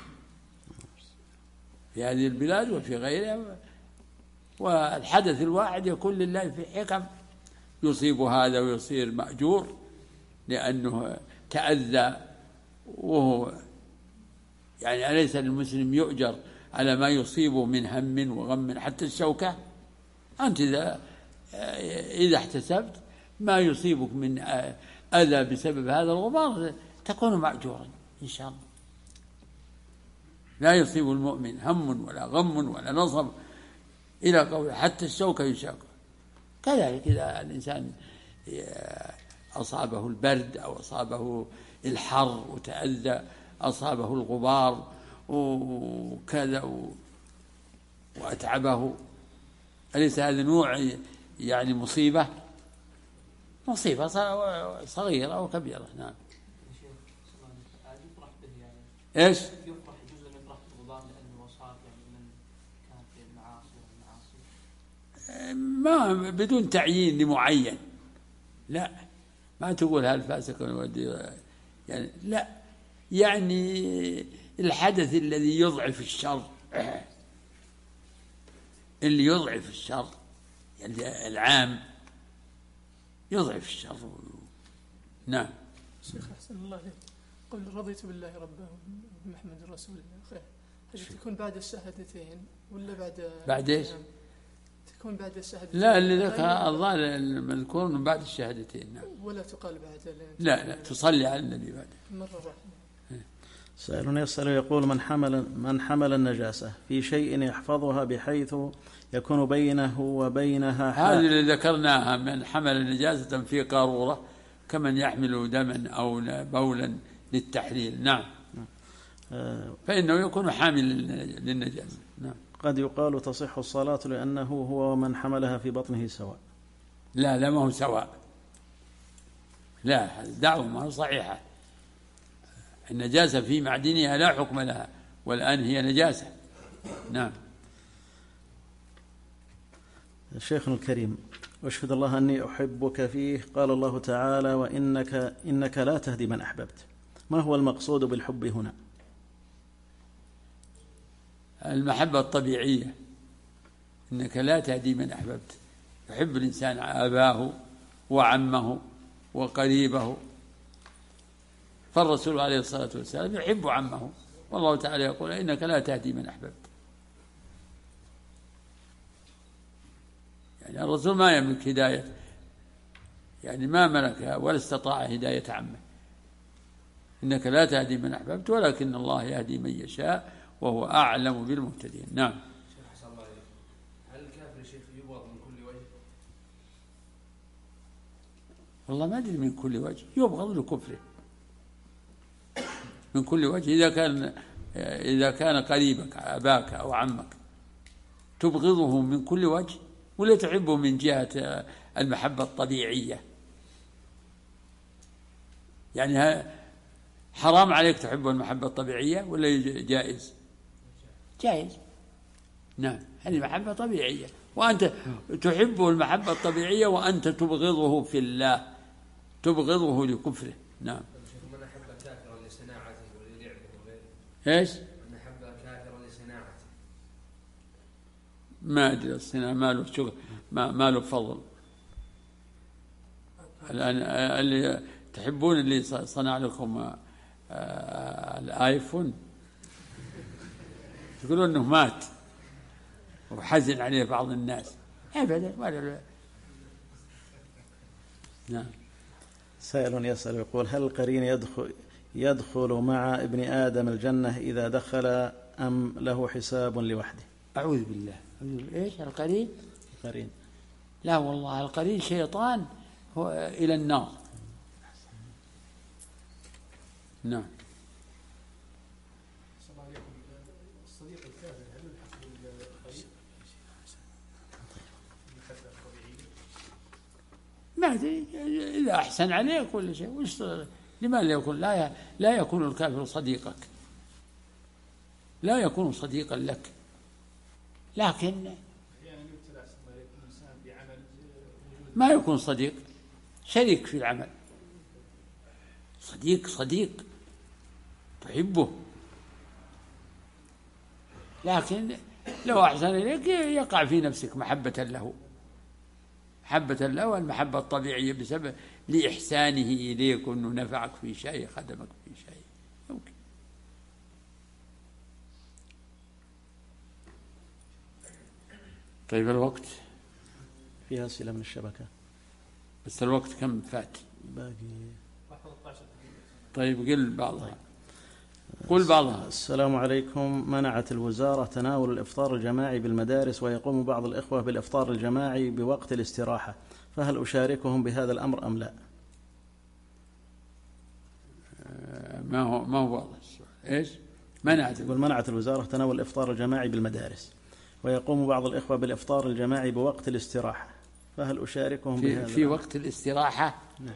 في هذه البلاد وفي غيرها، والحدث الواحد يكون لله في حكم، يصيب هذا ويصير مأجور لأنه تأذى، وهو يعني أليس المسلم يؤجر على ما يصيبه من هم وغم حتى الشوكة؟ أنت إذا إذا احتسبت ما يصيبك من أذى بسبب هذا الغبار تكون مأجورا إن شاء الله. لا يصيب المؤمن هم ولا غم ولا نصب إلى قول حتى الشوكة يشاق. كذلك إذا الإنسان أصابه البرد أو أصابه الحر وتأذى، أصابه الغبار وكذا وأتعبه، أليس هذا نوع يعني مصيبة مصيبة صغيرة أو كبيرة؟ نعم. إيش؟ يفرح جزء من يفرح بالغبار لأنه وصار يعني من كان في المعاصي والمعاصي، ما بدون تعيين لمعين، لا، ما تقول هل فاسق يعني، لا، يعني الحدث الذي يضعف الشر، اللي يضعف الشر يعني العام يضعف الشر. نعم. شيخ أحسن الله عليك، قل رضيت بالله ربا وبمحمد رسول الله خير، هل تكون بعد الشهادتين ولا بعد بعد ايش؟ تكون بعد الشهادتين؟ لا، اللي ذاك الظاهر المذكور من بعد الشهادتين. نعم. ولا تقال بعد؟ لا لا، تصلي على النبي بعد مرة واحدة. سائل يسأل يقول: من حمل من حمل النجاسة في شيء يحفظها بحيث يكون بينه وبينها هذه اللي ذكرناها، من حمل نجاسة في قارورة كمن يحمل دما أو بولا للتحليل. نعم. فإنه يكون حامل للنجاسة. نعم. قد يقال تصح الصلاة لأنه هو ومن حملها في بطنه سواء. لا لا، ما هو سواء، لا، دعوة ما هو صحيحة. النجاسة في معدنها لا حكم لها، والآن هي نجاسة. نعم. شيخنا الكريم، أشهد الله أني أحبك فيه. قال الله تعالى: وإنك إنك لا تهدي من أحببت. ما هو المقصود بالحب هنا؟ المحبة الطبيعية إنك لا تهدي من أحببت. يحب الإنسان أباه وعمه وقريبه، فالرسول عليه الصلاة والسلام يحب عمه، والله تعالى يقول إنك لا تهدي من أحببت. يعني الرسول ما يملك هداية، يعني ما ملك ولا استطاع هداية عمه. إنك لا تهدي من أحببت ولكن الله يهدي من يشاء وهو أعلم بالمهتدين. نعم. هل الكافر شيخ يبغض من كل وجه؟ والله ما أدري من كل وجه، يبغض لكفره من كل وجه. إذا كان إذا كان قريبك أباك أو عمك تبغضه من كل وجه، ولا تحبه من جهة المحبة الطبيعية؟ يعني حرام عليك تحبه المحبة الطبيعية ولا جائز؟ جائز. نعم، هذه محبة طبيعية، وأنت تحبه المحبة الطبيعية وأنت تبغضه في الله، تبغضه لكفره. نعم. من أحب كافرا لصناعته وللعبه وغيره. إيش؟ من أحب كافرا لصناعته. ما أدري الصناعة ما له شغل، ما ما له فضل. الآن اللي تحبون اللي صنع لكم الآيفون يقولون أنه مات وحزن عليه بعض الناس. أبدا ولا. نعم. سائل يسأل يقول: هل القرين يدخل يدخل مع ابن آدم الجنة إذا دخل أم له حساب لوحده؟ أعوذ بالله. إيش القرين؟ القرين لا والله، القرين شيطان هو إلى النار. نعم. الصديق الكافر هل يلحق بالقرين؟ ما أدري، إذا أحسن عليك كل شيء وش لماذا يكون لا لا يكون الكافر صديقك؟ لا يكون صديقا لك، لكن ما يكون صديق، شريك في العمل. صديق صديق تحبه، لكن لو أحسن إليك يقع في نفسك محبة له، محبة له والمحبة الطبيعية بسبب لإحسانه إليك وأنه نفعك في شيء، خدمك في شيء، ممكن. طيب الوقت فيها أسئلة من الشبكة، بس الوقت كم فات؟ باقي. طيب قل بعضها، قل بعضها. السلام عليكم. منعت الوزارة تناول الإفطار الجماعي بالمدارس، ويقوم بعض الإخوة بالإفطار الجماعي بوقت الاستراحة، فهل أشاركهم بهذا الأمر أم لا؟ ما هو ما هو واضح السؤال. إيش منعت؟ يقول: منعت الوزارة تناول الإفطار الجماعي بالمدارس، ويقوم بعض الإخوة بالإفطار الجماعي بوقت الاستراحة، فهل أشاركهم في, بهذا في وقت الاستراحة؟ نعم.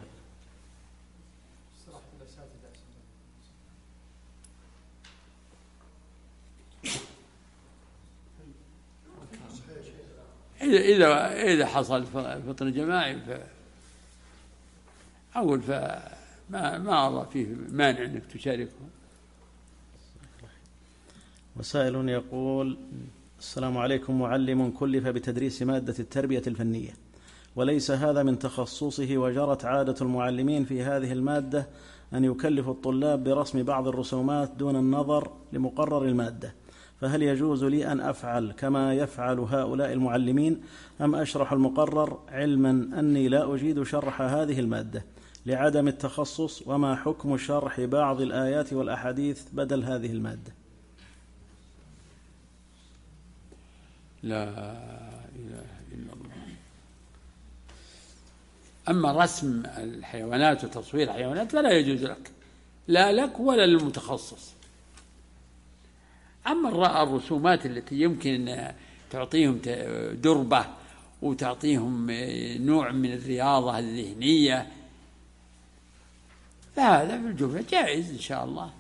إذا إذا إذا حصل فطر جماعي ف أقول فما ما أرى فيه مانع أنك تشاركهم. وسائل يقول: السلام عليكم. معلم كلف بتدريس مادة التربية الفنية، وليس هذا من تخصصه، وجرت عادة المعلمين في هذه المادة أن يكلفوا الطلاب برسم بعض الرسومات دون النظر لمقرر المادة، فهل يجوز لي أن أفعل كما يفعل هؤلاء المعلمين أم أشرح المقرر، علما أني لا أجيد شرح هذه المادة لعدم التخصص؟ وما حكم شرح بعض الآيات والأحاديث بدل هذه المادة؟ لا إله إلا الله. أما رسم الحيوانات وتصوير الحيوانات فلا يجوز لك، لا لك ولا للمتخصص. أما الرسومات التي يمكن أن تعطيهم دربة وتعطيهم نوع من الرياضة الذهنية فهذا في الجملة جائز إن شاء الله،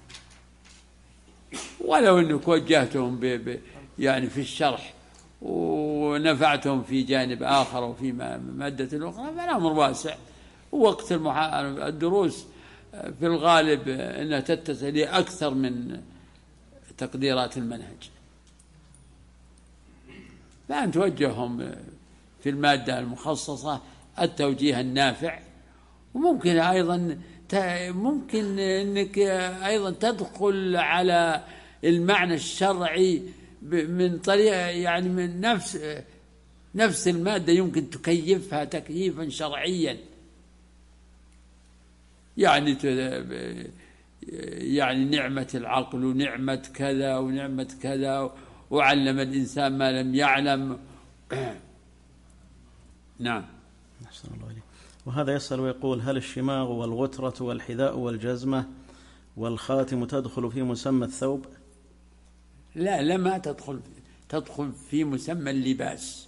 ولو أنك وجهتهم ب ب يعني في الشرح ونفعتهم في جانب آخر وفي مادة أخرى فالأمر واسع. ووقت الدروس في الغالب أنها تتسع لأكثر من تقديرات المنهج، فأنت توجههم في المادة المخصصة التوجيه النافع. وممكن أيضا ممكن أنك أيضا تدخل على المعنى الشرعي من طريقة يعني من نفس نفس المادة يمكن تكيفها تكييفا شرعيا، يعني يعني نعمة العقل ونعمة كذا ونعمة كذا وعلم الإنسان ما لم يعلم. نعم. أحسن الله عليك. وهذا يسأل ويقول: هل الشماغ والغترة والحذاء والجزمة والخاتم تدخل في مسمى الثوب؟ لا، لما تدخل تدخل في مسمى اللباس.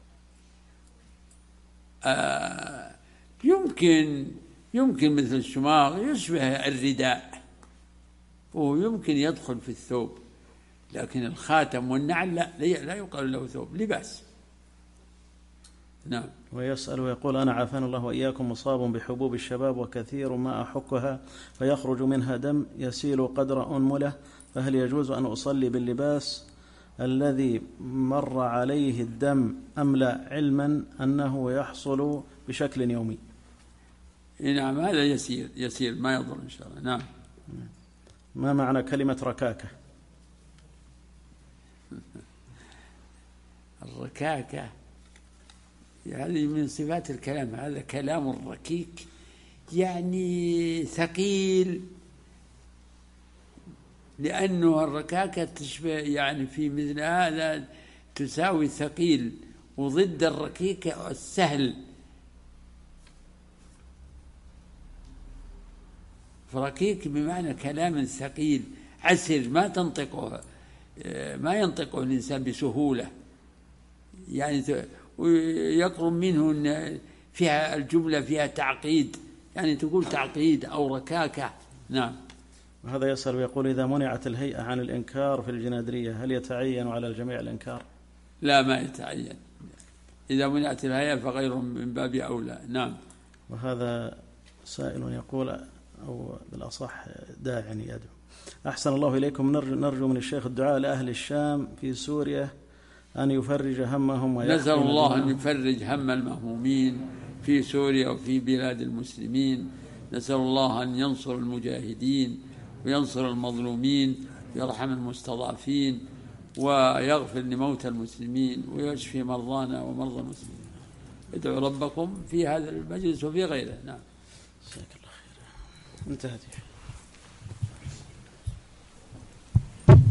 آه يمكن يمكن مثل الشماغ يشبه الرداء ويمكن يدخل في الثوب، لكن الخاتم والنعل لا لا يقال له ثوب، لباس. نعم. ويسأل ويقول: أنا عافانا الله وإياكم مصاب بحبوب الشباب وكثير ما أحكها فيخرج منها دم يسيل قدر أنملة، فهل يجوز أن أصلي باللباس الذي مر عليه الدم أم لا، علما أنه يحصل بشكل يومي؟ نعم، هذا يسير يسير ما يضر إن شاء الله. نعم. ما معنى كلمة ركاكة؟ الركاكة هذه من صفات الكلام، هذا كلام الركيك يعني ثقيل، لأنه الركاكة تشبه يعني في مثل هذا تساوي ثقيل، وضد الركيكة السهل. فركيك بمعنى كلام ثقيل عسر ما تنطقه ما ينطقه الإنسان بسهولة، يعني ويقرب منه أن فيها الجملة فيها تعقيد، يعني تقول تعقيد أو ركاكة. نعم. وهذا يسأل ويقول: إذا منعت الهيئة عن الإنكار في الجنادرية هل يتعين على الجميع الإنكار؟ لا، ما يتعين. إذا منعت الهيئة فغير من باب أولى. نعم. وهذا سائل يقول، أو بالأصح داع يدعو: أحسن الله إليكم، نرجو من الشيخ الدعاء لأهل الشام في سوريا أن يفرج همهم. نسأل الله أن يفرج هم المهمومين في سوريا وفي بلاد المسلمين. نسأل الله أن ينصر المجاهدين وينصر المظلومين ويرحم المستضعفين ويغفر لموتى المسلمين ويشفي مرضانا ومرضى المسلمين. ادعوا ربكم في هذا المجلس وفي غيره. نعم. جزاك الله خير. انتهت.